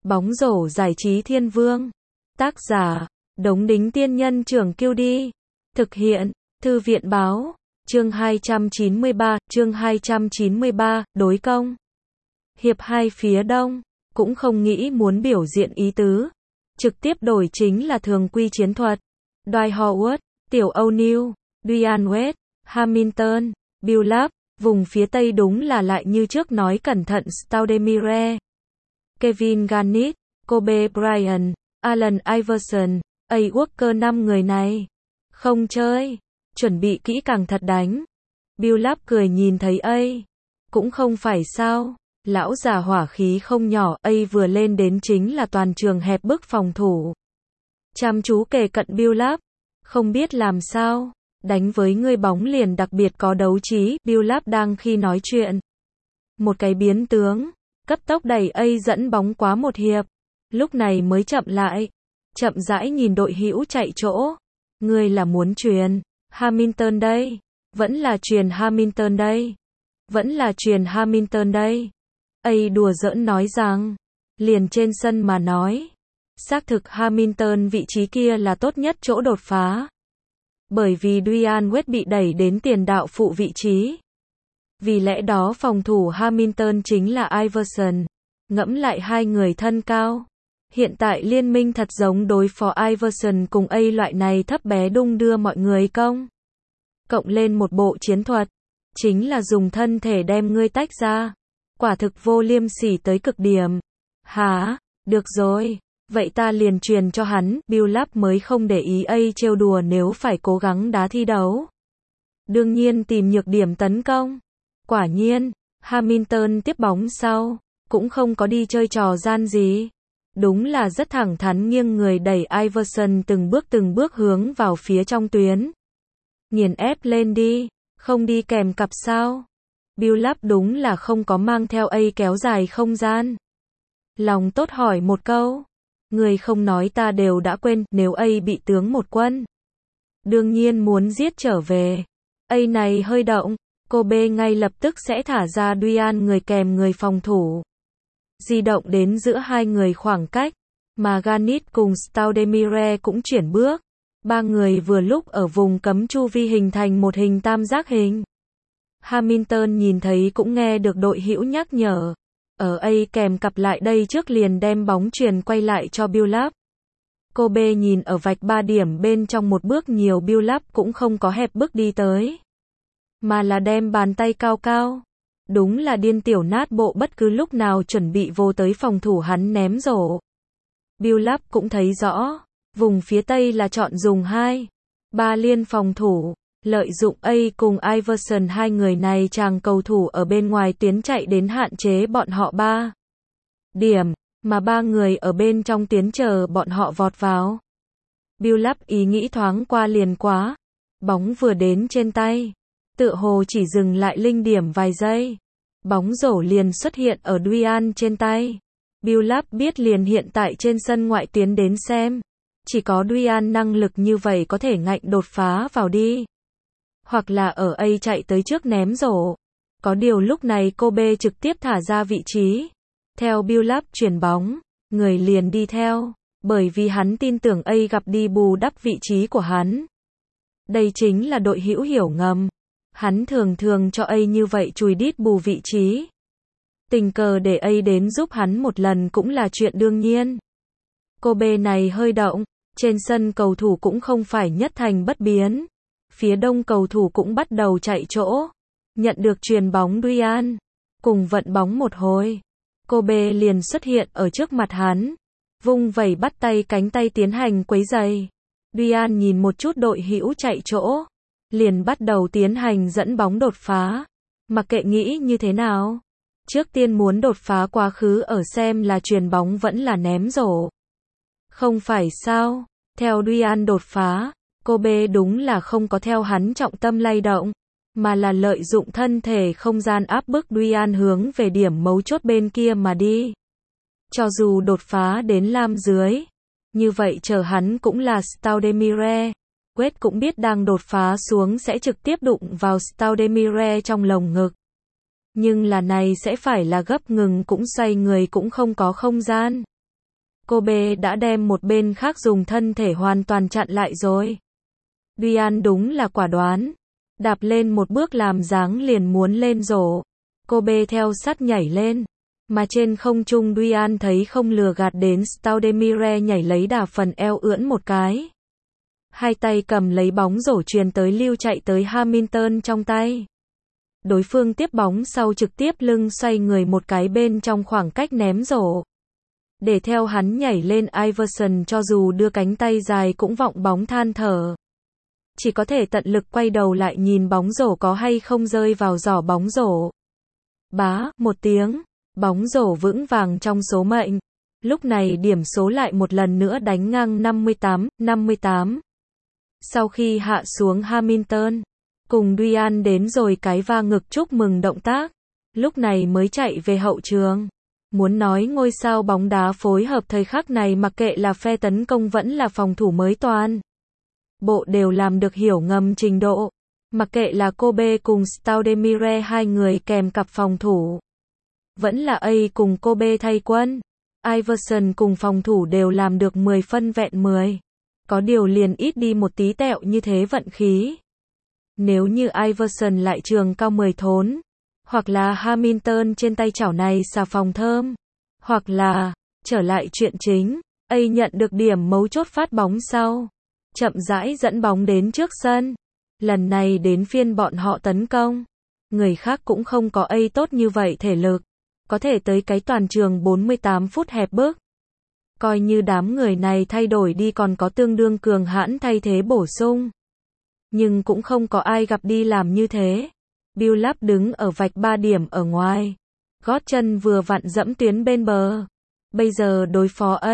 Bóng rổ giải trí thiên vương. Tác giả, Đống Đính Tiên Nhân Trưởng Kiêu Đi. Thực hiện, Thư viện Báo. Chương 293, đối công. Hiệp 2 phía đông, cũng không nghĩ muốn biểu diện ý tứ. Trực tiếp đổi chính là thường quy chiến thuật. Dwight Howard, Tiểu O'Neal, Dwyane Wade, Hamilton, Billups, vùng phía tây đúng là lại như trước nói cẩn thận Stoudemire, Kevin Garnett, Kobe Bryant, Allen Iverson, A. Walker, 5 người này. Không chơi, chuẩn bị kỹ càng thật đánh. Billups cười nhìn thấy A. Cũng không phải sao, lão già hỏa khí không nhỏ, A vừa lên đến chính là toàn trường hẹp bức phòng thủ. Chăm chú kề cận Billups, không biết làm sao, đánh với người bóng liền đặc biệt có đấu trí. Billups đang khi nói chuyện. Một cái biến tướng, cấp tốc đẩy A dẫn bóng quá một hiệp, lúc này mới chậm lại, chậm rãi nhìn đội hữu chạy chỗ. Người là muốn truyền Hamilton đây, vẫn là truyền Hamilton đây, vẫn là truyền Hamilton đây. A đùa giỡn nói rằng, liền trên sân mà nói, xác thực Hamilton vị trí kia là tốt nhất chỗ đột phá. Bởi vì Dwyane Wade bị đẩy đến tiền đạo phụ vị trí. Vì lẽ đó phòng thủ Hamilton chính là Iverson. Ngẫm lại hai người thân cao. Hiện tại liên minh thật giống đối phó Iverson cùng A loại này thấp bé đung đưa mọi người công. Cộng lên một bộ chiến thuật, chính là dùng thân thể đem ngươi tách ra. Quả thực vô liêm sỉ tới cực điểm. Hả, được rồi, vậy ta liền truyền cho hắn. Billups mới không để ý A trêu đùa nếu phải cố gắng đá thi đấu. Đương nhiên tìm nhược điểm tấn công. Quả nhiên, Hamilton tiếp bóng sau, cũng không có đi chơi trò gian gì. Đúng là rất thẳng thắn nghiêng người đẩy Iverson từng bước hướng vào phía trong tuyến. Nghiền ép lên đi, không đi kèm cặp sao. Billups đúng là không có mang theo A kéo dài không gian. Lòng tốt hỏi một câu. Người không nói ta đều đã quên, nếu A bị tướng một quân. Đương nhiên muốn giết trở về. A này hơi động, Kobe ngay lập tức sẽ thả ra Dwyane người kèm người phòng thủ. Di động đến giữa hai người khoảng cách, mà Garnett cùng Stoudemire cũng chuyển bước. Ba người vừa lúc ở vùng cấm chu vi hình thành một hình tam giác hình. Hamilton nhìn thấy cũng nghe được đội hữu nhắc nhở. Ở A kèm cặp lại đây trước liền đem bóng truyền quay lại cho Billups. Kobe nhìn ở vạch 3 điểm bên trong một bước nhiều. Billups cũng không có hẹp bước đi tới, mà là đem bàn tay cao cao. Đúng là điên tiểu nát bộ, bất cứ lúc nào chuẩn bị vô tới phòng thủ hắn ném rổ. Billups cũng thấy rõ, vùng phía tây là chọn dùng 2-3 liên phòng thủ, lợi dụng A cùng Iverson, hai người này chàng cầu thủ ở bên ngoài tuyến chạy đến hạn chế bọn họ 3 điểm, mà ba người ở bên trong tuyến chờ bọn họ vọt vào. Billups ý nghĩ thoáng qua liền quá, bóng vừa đến trên tay, tựa hồ chỉ dừng lại linh điểm vài giây, bóng rổ liền xuất hiện ở Dwyane trên tay. Billups biết liền hiện tại trên sân ngoại tuyến đến xem, chỉ có Dwyane năng lực như vậy có thể ngạnh đột phá vào đi, hoặc là ở A chạy tới trước ném rổ. Có điều lúc này Kobe trực tiếp thả ra vị trí, theo Billups chuyển bóng, người liền đi theo, bởi vì hắn tin tưởng A gặp đi bù đắp vị trí của hắn. Đây chính là đội hữu hiểu ngầm. Hắn thường cho A như vậy chùi đít bù vị trí. Tình cờ để A đến giúp hắn một lần cũng là chuyện đương nhiên. Kobe này hơi động, trên sân cầu thủ cũng không phải nhất thành bất biến. Phía đông cầu thủ cũng bắt đầu chạy chỗ. Nhận được chuyền bóng Dwyane, cùng vận bóng một hồi, Kobe liền xuất hiện ở trước mặt hắn, vung vẩy bắt tay cánh tay tiến hành quấy giày. Dwyane nhìn một chút đội hữu chạy chỗ, liền bắt đầu tiến hành dẫn bóng đột phá. Mặc kệ nghĩ như thế nào, trước tiên muốn đột phá quá khứ ở xem là chuyền bóng vẫn là ném rổ. Không phải sao, theo Dwyane đột phá, Kobe đúng là không có theo hắn trọng tâm lay động, mà là lợi dụng thân thể không gian áp bức Dwyane hướng về điểm mấu chốt bên kia mà đi. Cho dù đột phá đến lam dưới, như vậy chờ hắn cũng là Stoudemire. Wade cũng biết đang đột phá xuống sẽ trực tiếp đụng vào Stoudemire trong lồng ngực. Nhưng là này sẽ phải là gấp ngừng cũng xoay người cũng không có không gian. Kobe đã đem một bên khác dùng thân thể hoàn toàn chặn lại rồi. Duyan đúng là quả đoán. Đạp lên một bước làm dáng liền muốn lên rổ. Kobe theo sát nhảy lên. Mà trên không trung Duyan thấy không lừa gạt đến Stoudemire nhảy lấy đà phần eo ưỡn một cái. Hai tay cầm lấy bóng rổ truyền tới lưu chạy tới Hamilton trong tay. Đối phương tiếp bóng sau trực tiếp lưng xoay người một cái bên trong khoảng cách ném rổ. Để theo hắn nhảy lên Iverson cho dù đưa cánh tay dài cũng vọng bóng than thở. Chỉ có thể tận lực quay đầu lại nhìn bóng rổ có hay không rơi vào giỏ bóng rổ. Bá, một tiếng, bóng rổ vững vàng trong số mệnh. Lúc này điểm số lại một lần nữa đánh ngang 58-58. Sau khi hạ xuống Hamilton, cùng Duyan đến rồi cái va ngực chúc mừng động tác. Lúc này mới chạy về hậu trường. Muốn nói ngôi sao bóng đá phối hợp thời khắc này mặc kệ là phe tấn công vẫn là phòng thủ mới toàn bộ đều làm được hiểu ngầm trình độ. Mặc kệ là Kobe cùng Stoudemire hai người kèm cặp phòng thủ. Vẫn là A cùng Kobe thay quân. Iverson cùng phòng thủ đều làm được 10 phân vẹn 10. Có điều liền ít đi một tí tẹo như thế vận khí. Nếu như Iverson lại trường cao 10 thốn. Hoặc là Hamilton trên tay chảo này xà phòng thơm. Hoặc là, trở lại chuyện chính, A nhận được điểm mấu chốt phát bóng sau. Chậm rãi dẫn bóng đến trước sân. Lần này đến phiên bọn họ tấn công. Người khác cũng không có A tốt như vậy thể lực. Có thể tới cái toàn trường 48 phút hẹp bức. Coi như đám người này thay đổi đi còn có tương đương cường hãn thay thế bổ sung. Nhưng cũng không có ai gặp đi làm như thế. Billup đứng ở vạch 3 điểm ở ngoài. Gót chân vừa vặn dẫm tuyến bên bờ. Bây giờ đối phó A.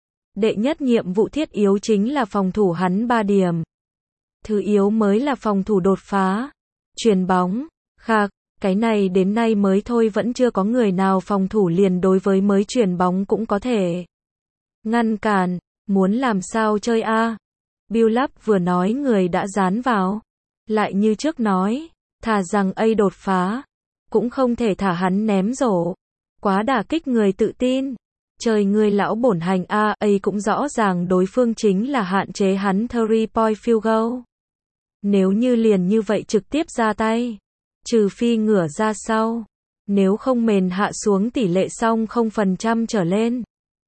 Đệ nhất nhiệm vụ thiết yếu chính là phòng thủ hắn 3 điểm. Thứ yếu mới là phòng thủ đột phá. Chuyền bóng. Khạc, cái này đến nay mới thôi vẫn chưa có người nào phòng thủ liền đối với mới chuyền bóng cũng có thể ngăn cản. Muốn làm sao chơi a? Billup vừa nói người đã dán vào. Lại như trước nói. Thà rằng A đột phá. Cũng không thể thả hắn ném rổ. Quá đả kích người tự tin. Trời người lão bổn hành A cũng rõ ràng đối phương chính là hạn chế hắn 3-point field goal. Nếu như liền như vậy trực tiếp ra tay. Trừ phi ngửa ra sau. Nếu không mền hạ xuống tỷ lệ xong 0% trở lên.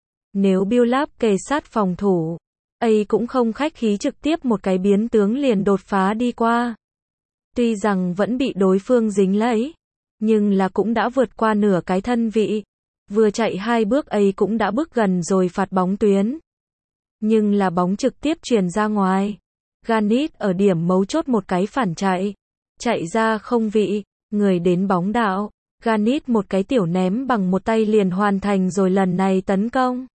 Nếu Billup kề sát phòng thủ. A cũng không khách khí trực tiếp một cái biến tướng liền đột phá đi qua. Tuy rằng vẫn bị đối phương dính lấy. Nhưng là cũng đã vượt qua nửa cái thân vị. Vừa chạy 2 bước A cũng đã bước gần rồi phạt bóng tuyến. Nhưng là bóng trực tiếp truyền ra ngoài. Garnett ở điểm mấu chốt một cái phản chạy. Chạy ra không vị. Người đến bóng đạo. Garnett một cái tiểu ném bằng một tay liền hoàn thành rồi lần này tấn công.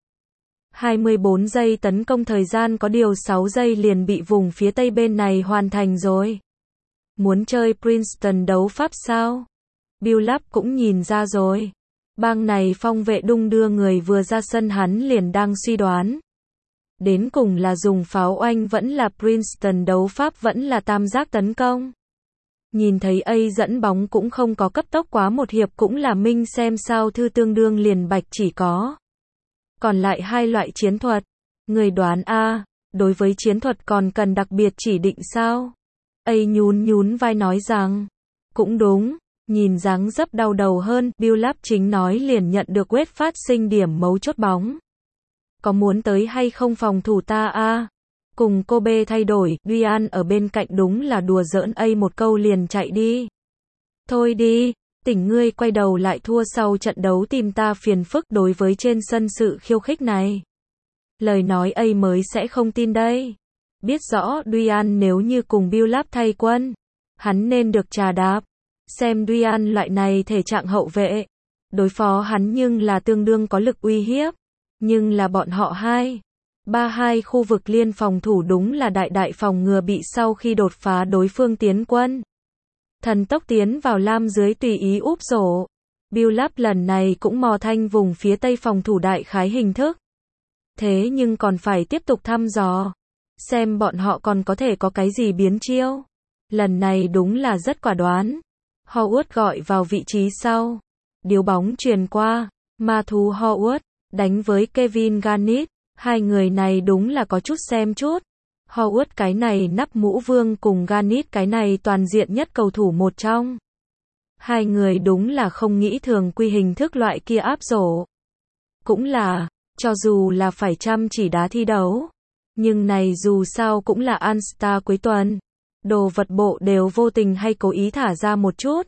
24 giây tấn công thời gian có điều 6 giây liền bị vùng phía tây bên này hoàn thành rồi. Muốn chơi Princeton đấu pháp sao? Billup cũng nhìn ra rồi. Bang này phong vệ đung đưa người vừa ra sân hắn liền đang suy đoán. Đến cùng là dùng pháo oanh vẫn là Princeton đấu pháp vẫn là tam giác tấn công. Nhìn thấy A dẫn bóng cũng không có cấp tốc quá một hiệp cũng là minh xem sao thư tương đương liền bạch chỉ có. Còn lại hai loại chiến thuật. Người đoán A, đối với chiến thuật còn cần đặc biệt chỉ định sao? A nhún vai nói rằng, cũng đúng, nhìn dáng dấp đau đầu hơn, Billup chính nói liền nhận được Wade phát sinh điểm mấu chốt bóng. Có muốn tới hay không phòng thủ ta a? Cùng Kobe thay đổi, Duyan ở bên cạnh đúng là đùa giỡn A một câu liền chạy đi. Thôi đi, tỉnh ngươi quay đầu lại thua sau trận đấu tìm ta phiền phức đối với trên sân sự khiêu khích này. Lời nói A mới sẽ không tin đây. Biết rõ Duyan nếu như cùng Billup thay quân, hắn nên được trà đạp. Xem Duyan loại này thể trạng hậu vệ. Đối phó hắn nhưng là tương đương có lực uy hiếp. Nhưng là bọn họ 2-3-2 khu vực liên phòng thủ đúng là đại phòng ngừa bị sau khi đột phá đối phương tiến quân. Thần tốc tiến vào lam dưới tùy ý úp rổ. Billup lần này cũng mò thanh vùng phía tây phòng thủ đại khái hình thức. Thế nhưng còn phải tiếp tục thăm dò. Xem bọn họ còn có thể có cái gì biến chiêu. Lần này đúng là rất quả đoán. Howard gọi vào vị trí sau. Điếu bóng truyền qua. Ma thú Howard. đánh với Kevin Garnett, hai người này đúng là có chút xem chút. Howard cái này nắp mũ vương cùng Garnett cái này toàn diện nhất cầu thủ một trong. Hai người đúng là không nghĩ thường quy hình thức loại kia áp dỗ. Cũng là, cho dù là phải chăm chỉ đá thi đấu, nhưng này dù sao cũng là All-Star cuối tuần. Đồ vật bộ đều vô tình hay cố ý thả ra một chút,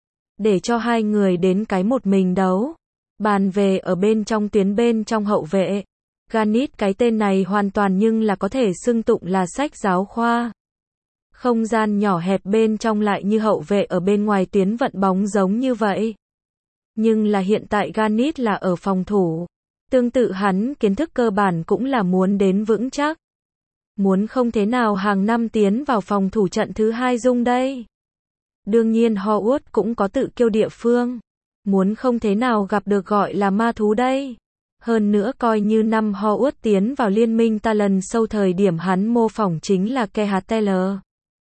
để cho hai người đến cái một mình đấu. Bàn về ở bên trong tuyến bên trong hậu vệ, Garnett cái tên này hoàn toàn nhưng là có thể xưng tụng là sách giáo khoa. Không gian nhỏ hẹp bên trong lại như hậu vệ ở bên ngoài tuyến vận bóng giống như vậy. Nhưng là hiện tại Garnett là ở phòng thủ. Tương tự hắn kiến thức cơ bản cũng là muốn đến vững chắc. Muốn không thế nào hàng năm tiến vào phòng thủ trận thứ hai dung đây. Đương nhiên Howard cũng có tự kiêu địa phương. Muốn không thế nào gặp được gọi là ma thú đây. Hơn nữa coi như năm Howard tiến vào liên minh ta lần sâu thời điểm hắn mô phỏng chính là Keith Taylor,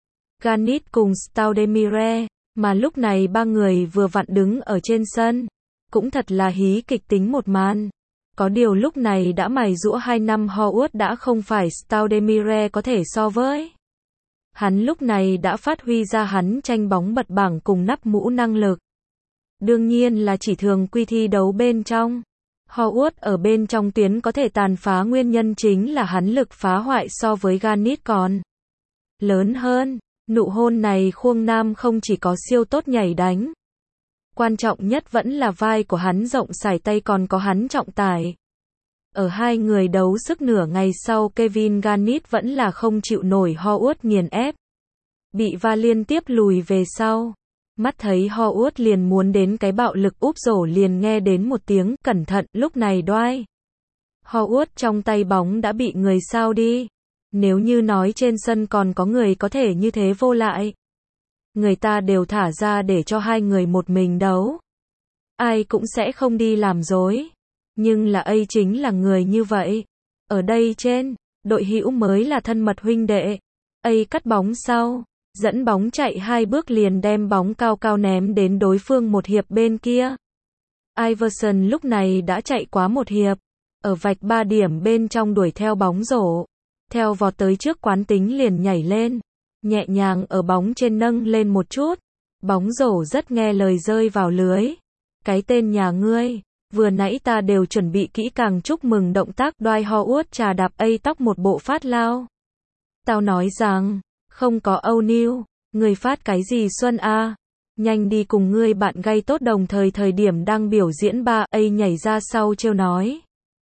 Garnett cùng Stoudemire, mà lúc này ba người vừa vặn đứng ở trên sân. Cũng thật là hí kịch tính một màn. Có điều lúc này đã mài giũa 2 năm Howard đã không phải Stoudemire có thể so với. Hắn lúc này đã phát huy ra hắn tranh bóng bật bảng cùng nắp mũ năng lực. Đương nhiên là chỉ thường quy thi đấu bên trong. Howard ở bên trong tuyến có thể tàn phá nguyên nhân chính là hắn lực phá hoại so với Garnett còn lớn hơn. Nụ hôn này Khuông Nam không chỉ có siêu tốt nhảy đánh. Quan trọng nhất vẫn là vai của hắn rộng sải tay còn có hắn trọng tải. Ở hai người đấu sức nửa ngày sau Kevin Garnett vẫn là không chịu nổi Howard nghiền ép. Bị va liên tiếp lùi về sau. Mắt thấy Howard liền muốn đến cái bạo lực úp rổ liền nghe đến một tiếng cẩn thận lúc này đoai. Howard trong tay bóng đã bị người sao đi. Nếu như nói trên sân còn có người có thể như thế vô lại. Người ta đều thả ra để cho hai người một mình đấu. Ai cũng sẽ không đi làm dối. Nhưng là ấy chính là người như vậy. Ở đây trên, đội hữu mới là thân mật huynh đệ. ấy cắt bóng sau, dẫn bóng chạy 2 bước liền đem bóng cao cao ném đến đối phương một hiệp bên kia. Iverson lúc này đã chạy quá một hiệp. Ở vạch 3 điểm bên trong đuổi theo bóng rổ. Theo vọt tới trước quán tính liền nhảy lên. Nhẹ nhàng ở bóng trên nâng lên một chút. Bóng rổ rất nghe lời rơi vào lưới. Cái tên nhà ngươi, vừa nãy ta đều chuẩn bị kỹ càng chúc mừng động tác Dwight Howard trà đạp tóc một bộ phát lao. Tao nói rằng, không có O'Neal, người phát cái gì Xuân a? Nhanh đi cùng ngươi bạn gay tốt đồng thời điểm đang biểu diễn ba nhảy ra sau trêu nói.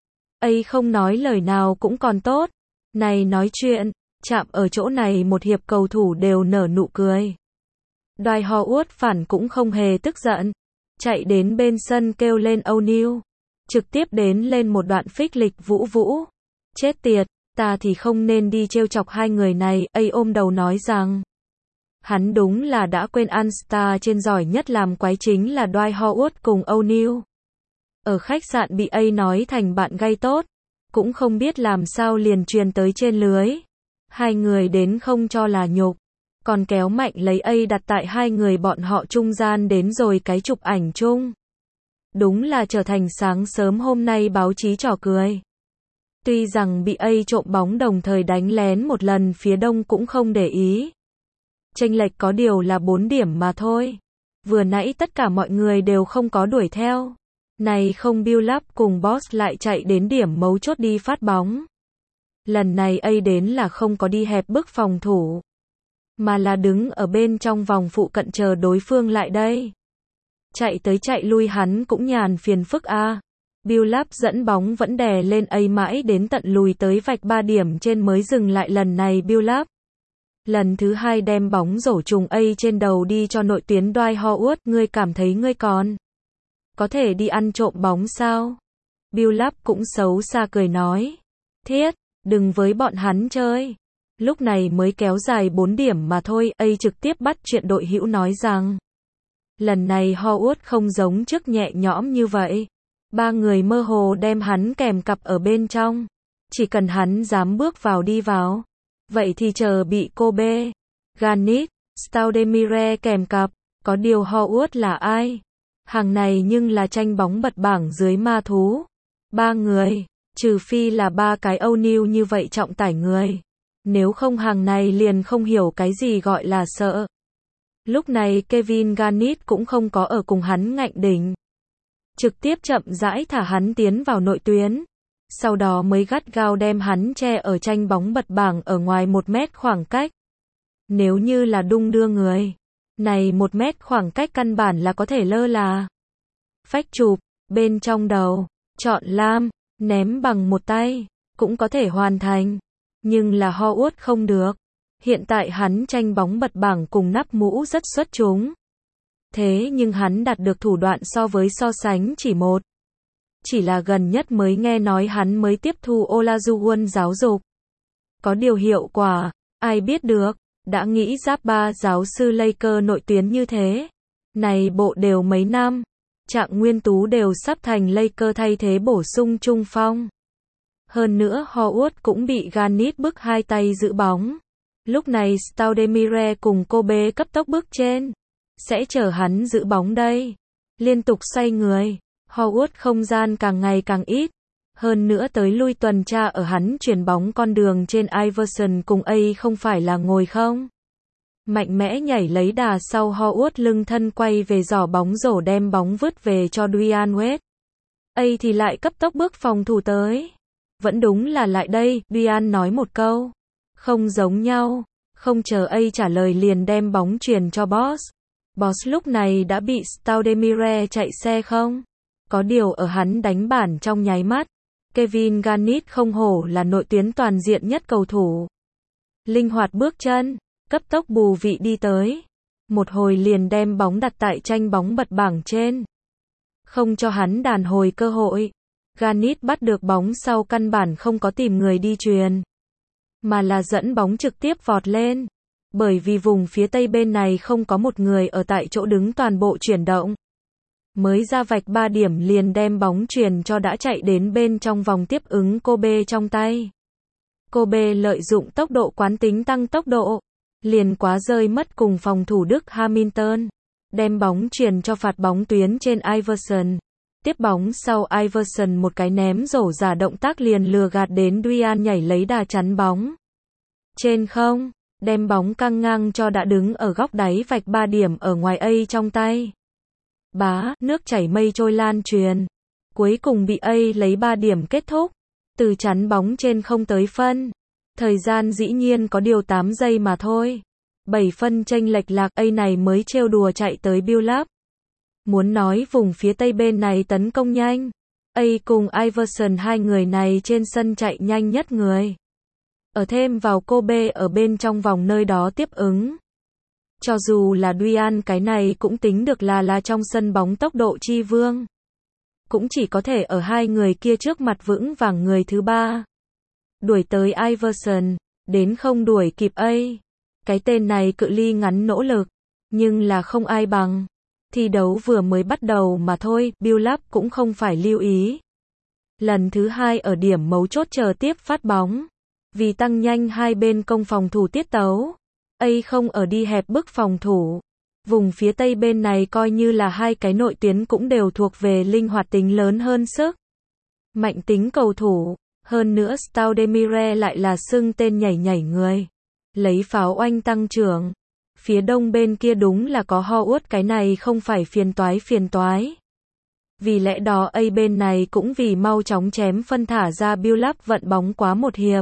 Không nói lời nào cũng còn tốt. Này nói chuyện, chạm ở chỗ này một hiệp cầu thủ đều nở nụ cười. Dwight Howard phản cũng không hề tức giận. Chạy đến bên sân kêu lên O'Neal. Trực tiếp đến lên một đoạn phích lịch vũ. Chết tiệt, ta thì không nên đi trêu chọc hai người này. Ôm đầu nói rằng. Hắn đúng là đã quên All-Star trên giỏi nhất làm quái chính là Dwight Howard cùng O'Neal. Ở khách sạn bị nói thành bạn gay tốt. Cũng không biết làm sao liền truyền tới trên lưới. Hai người đến không cho là nhục. Còn kéo mạnh lấy đặt tại hai người bọn họ trung gian đến rồi cái chụp ảnh chung. Đúng là trở thành sáng sớm hôm nay báo chí trò cười. Tuy rằng bị trộm bóng đồng thời đánh lén một lần phía đông cũng không để ý. Chênh lệch có điều là 4 điểm mà thôi. Vừa nãy tất cả mọi người đều không có đuổi theo. Này không Bill Lap cùng Boss lại chạy đến điểm mấu chốt đi phát bóng. Lần này đến là không có đi hẹp bức phòng thủ. Mà là đứng ở bên trong vòng phụ cận chờ đối phương lại đây. Chạy tới chạy lui hắn cũng nhàn phiền phức a. Bill Lap dẫn bóng vẫn đè lên mãi đến tận lùi tới vạch 3 điểm trên mới dừng lại lần này Bill Lap. Lần thứ 2 đem bóng rổ trùng trên đầu đi cho nội tuyến Dwight Howard. Ngươi cảm thấy ngươi còn có thể đi ăn trộm bóng sao? Bill Lap cũng xấu xa cười nói. Thiết, đừng với bọn hắn chơi. Lúc này mới kéo dài 4 điểm mà thôi. Trực tiếp bắt chuyện đội hữu nói rằng. Lần này Howard không giống trước nhẹ nhõm như vậy. 3 người mơ hồ đem hắn kèm cặp ở bên trong. Chỉ cần hắn dám bước vào đi vào. Vậy thì chờ bị Kobe, Garnett, Stoudemire kèm cặp. Có điều Howard là ai? Hàng này nhưng là tranh bóng bật bảng dưới ma thú. 3 người, trừ phi là 3 cái O'Neal như vậy trọng tải người. Nếu không hàng này liền không hiểu cái gì gọi là sợ. Lúc này Kevin Garnett cũng không có ở cùng hắn ngạnh đỉnh. Trực tiếp chậm rãi thả hắn tiến vào nội tuyến. Sau đó mới gắt gao đem hắn che ở tranh bóng bật bảng ở ngoài 1 mét khoảng cách. Nếu như là đung đưa người, này 1 mét khoảng cách căn bản là có thể lơ là. Phách chụp, bên trong đầu, chọn lam, ném bằng một tay, cũng có thể hoàn thành. Nhưng là Howard không được. Hiện tại hắn tranh bóng bật bảng cùng nắp mũ rất xuất chúng. Thế nhưng hắn đạt được thủ đoạn so sánh chỉ một. Chỉ là gần nhất mới nghe nói hắn mới tiếp thu Olajuwon giáo dục. Có điều hiệu quả, ai biết được, đã nghĩ giáp 3 giáo sư Laker nội tuyến như thế. Này bộ đều mấy năm, Trạng Nguyên Tú đều sắp thành Laker thay thế bổ sung trung phong. Hơn nữa Howard cũng bị Garnett bức 2 tay giữ bóng. Lúc này Stoudemire cùng Kobe cấp tốc bước trên. Sẽ chờ hắn giữ bóng đây. Liên tục xoay người. Howard không gian càng ngày càng ít. Hơn nữa tới lui tuần tra ở hắn chuyển bóng con đường trên Iverson cùng A không phải là ngồi không. Mạnh mẽ nhảy lấy đà sau Howard lưng thân quay về giỏ bóng rổ đem bóng vứt về cho Dwyane Wade. A thì lại cấp tốc bước phòng thủ tới. Vẫn đúng là lại đây, Dwyane nói một câu. Không giống nhau, không chờ A trả lời liền đem bóng truyền cho Boss. Boss lúc này đã bị Stoudemire chạy xe không? Có điều ở hắn đánh bản trong nháy mắt. Kevin Garnett không hổ là nội tuyến toàn diện nhất cầu thủ. Linh hoạt bước chân, cấp tốc bù vị đi tới. Một hồi liền đem bóng đặt tại tranh bóng bật bảng trên. Không cho hắn đàn hồi cơ hội. Garnett bắt được bóng sau căn bản không có tìm người đi truyền. Mà là dẫn bóng trực tiếp vọt lên. Bởi vì vùng phía tây bên này không có một người ở tại chỗ đứng toàn bộ chuyển động. Mới ra vạch 3 điểm liền đem bóng truyền cho đã chạy đến bên trong vòng tiếp ứng Kobe trong tay. Kobe lợi dụng tốc độ quán tính tăng tốc độ. Liền quá rơi mất cùng phòng thủ Đức Hamilton. Đem bóng truyền cho phạt bóng tuyến trên Iverson. Tiếp bóng sau Iverson một cái ném rổ giả động tác liền lừa gạt đến Dwyane nhảy lấy đà chắn bóng. Trên không, đem bóng căng ngang cho đã đứng ở góc đáy vạch 3 điểm ở ngoài A trong tay. Bá, nước chảy mây trôi lan truyền. Cuối cùng bị A lấy 3 điểm kết thúc. Từ chắn bóng trên không tới phân. Thời gian dĩ nhiên có điều 8 giây mà thôi. 7 phân chênh lệch lạc A này mới trêu đùa chạy tới build up. Muốn nói vùng phía tây bên này tấn công nhanh. A cùng Iverson hai người này trên sân chạy nhanh nhất người. Ở thêm vào Kobe ở bên trong vòng nơi đó tiếp ứng. Cho dù là Dwyane cái này cũng tính được là trong sân bóng tốc độ chi vương. Cũng chỉ có thể ở hai người kia trước mặt vững vàng người thứ ba. Đuổi tới Iverson, đến không đuổi kịp A. Cái tên này cự ly ngắn nỗ lực, nhưng là không ai bằng. Thi đấu vừa mới bắt đầu mà thôi, build up cũng không phải lưu ý. Lần thứ 2 ở điểm mấu chốt chờ tiếp phát bóng. Vì tăng nhanh hai bên công phòng thủ tiết tấu. A không ở đi hẹp bức phòng thủ. Vùng phía tây bên này coi như là hai cái nội tuyến cũng đều thuộc về linh hoạt tính lớn hơn sức. Mạnh tính cầu thủ. Hơn nữa Stoudemire lại là xưng tên nhảy người. Lấy pháo oanh tăng trưởng. Phía đông bên kia đúng là có Howard cái này không phải phiền toái. Vì lẽ đó A bên này cũng vì mau chóng chém phân thả ra build up vận bóng quá một hiệp.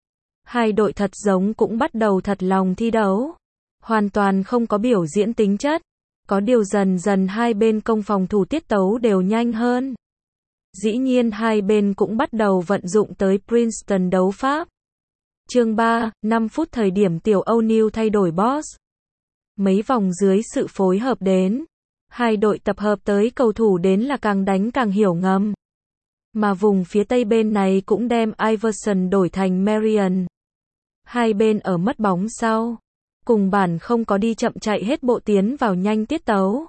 Hai đội thật giống cũng bắt đầu thật lòng thi đấu. Hoàn toàn không có biểu diễn tính chất. Có điều dần dần hai bên công phòng thủ tiết tấu đều nhanh hơn. Dĩ nhiên hai bên cũng bắt đầu vận dụng tới Princeton đấu pháp. Chương 3, 5 phút thời điểm tiểu O'Neal thay đổi boss. Mấy vòng dưới sự phối hợp đến. Hai đội tập hợp tới cầu thủ đến là càng đánh càng hiểu ngầm. Mà vùng phía tây bên này cũng đem Iverson đổi thành Marion. Hai bên ở mất bóng sau. Cùng bản không có đi chậm chạy hết bộ tiến vào nhanh tiết tấu.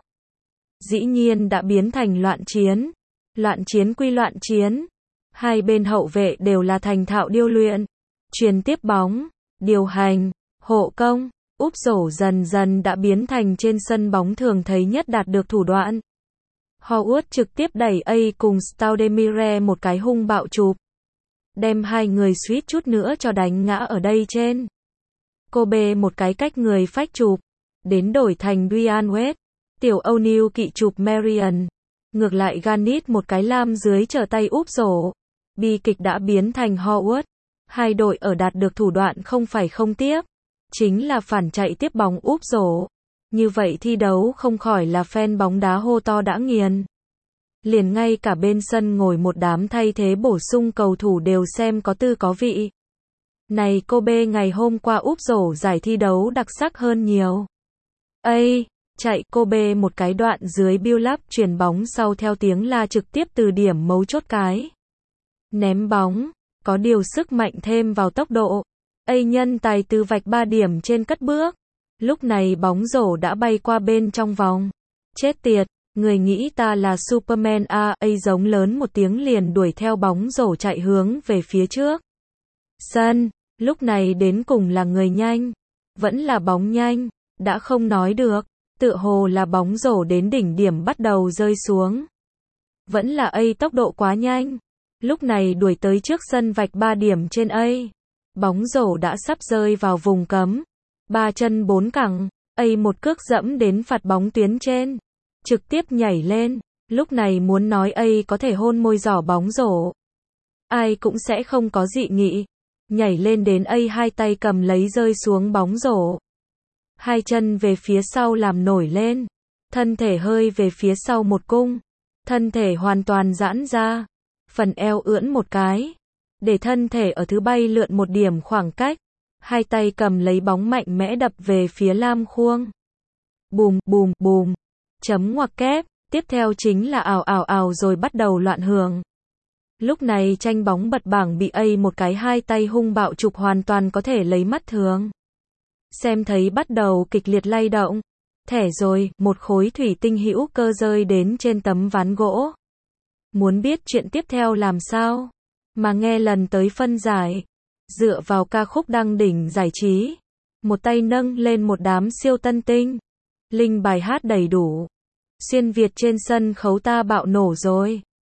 Dĩ nhiên đã biến thành loạn chiến. Loạn chiến quy loạn chiến. Hai bên hậu vệ đều là thành thạo điêu luyện. Truyền tiếp bóng, điều hành, hộ công, úp rổ dần dần đã biến thành trên sân bóng thường thấy nhất đạt được thủ đoạn. Howard trực tiếp đẩy A cùng Stoudemire một cái hung bạo chụp. Đem hai người suýt chút nữa cho đánh ngã ở đây trên. Kobe một cái cách người phách chụp. Đến đổi thành Dwyane Wade. Tiểu O'Neal kỵ chụp Marion. Ngược lại Garnett một cái lam dưới trở tay úp rổ. Bi kịch đã biến thành Howard. Hai đội ở đạt được thủ đoạn không phải không tiếp. Chính là phản chạy tiếp bóng úp rổ. Như vậy thi đấu không khỏi là fan bóng đá hô to đã nghiền. Liền ngay cả bên sân ngồi một đám thay thế bổ sung cầu thủ đều xem có tư có vị. Này Kobe ngày hôm qua úp rổ giải thi đấu đặc sắc hơn nhiều. Chạy Kobe một cái đoạn dưới build up chuyền bóng sau theo tiếng la trực tiếp từ điểm mấu chốt cái. Ném bóng, có điều sức mạnh thêm vào tốc độ. Nhân tài từ vạch 3 điểm trên cất bước. Lúc này bóng rổ đã bay qua bên trong vòng. Chết tiệt, người nghĩ ta là Superman A giống lớn một tiếng liền đuổi theo bóng rổ chạy hướng về phía trước. Sân, lúc này đến cùng là người nhanh. Vẫn là bóng nhanh, đã không nói được. Tựa hồ là bóng rổ đến đỉnh điểm bắt đầu rơi xuống. Vẫn là tốc độ quá nhanh. Lúc này đuổi tới trước sân vạch 3 điểm trên bóng rổ đã sắp rơi vào vùng cấm. 3 chân 4 cẳng, một cước dẫm đến phạt bóng tuyến trên. Trực tiếp nhảy lên. Lúc này muốn nói có thể hôn môi giỏ bóng rổ. Ai cũng sẽ không có dị nghị. Nhảy lên đến hai tay cầm lấy rơi xuống bóng rổ. Hai chân về phía sau làm nổi lên. Thân thể hơi về phía sau một cung. Thân thể hoàn toàn giãn ra. Phần eo ưỡn một cái. Để thân thể ở thứ bay lượn một điểm khoảng cách. Hai tay cầm lấy bóng mạnh mẽ đập về phía lam khuông. Bùm, bùm, bùm. Chấm ngoặc kép. Tiếp theo chính là ào ào ào rồi bắt đầu loạn hưởng. Lúc này tranh bóng bật bảng bị một cái hai tay hung bạo chụp hoàn toàn có thể lấy mắt thường. Xem thấy bắt đầu kịch liệt lay động. Thẻ rồi, một khối thủy tinh hữu cơ rơi đến trên tấm ván gỗ. Muốn biết chuyện tiếp theo làm sao? Mà nghe lần tới phân giải. Dựa vào ca khúc đăng đỉnh giải trí. Một tay nâng lên một đám siêu tân tinh. Linh bài hát đầy đủ. Xuyên Việt trên sân khấu ta bạo nổ rồi.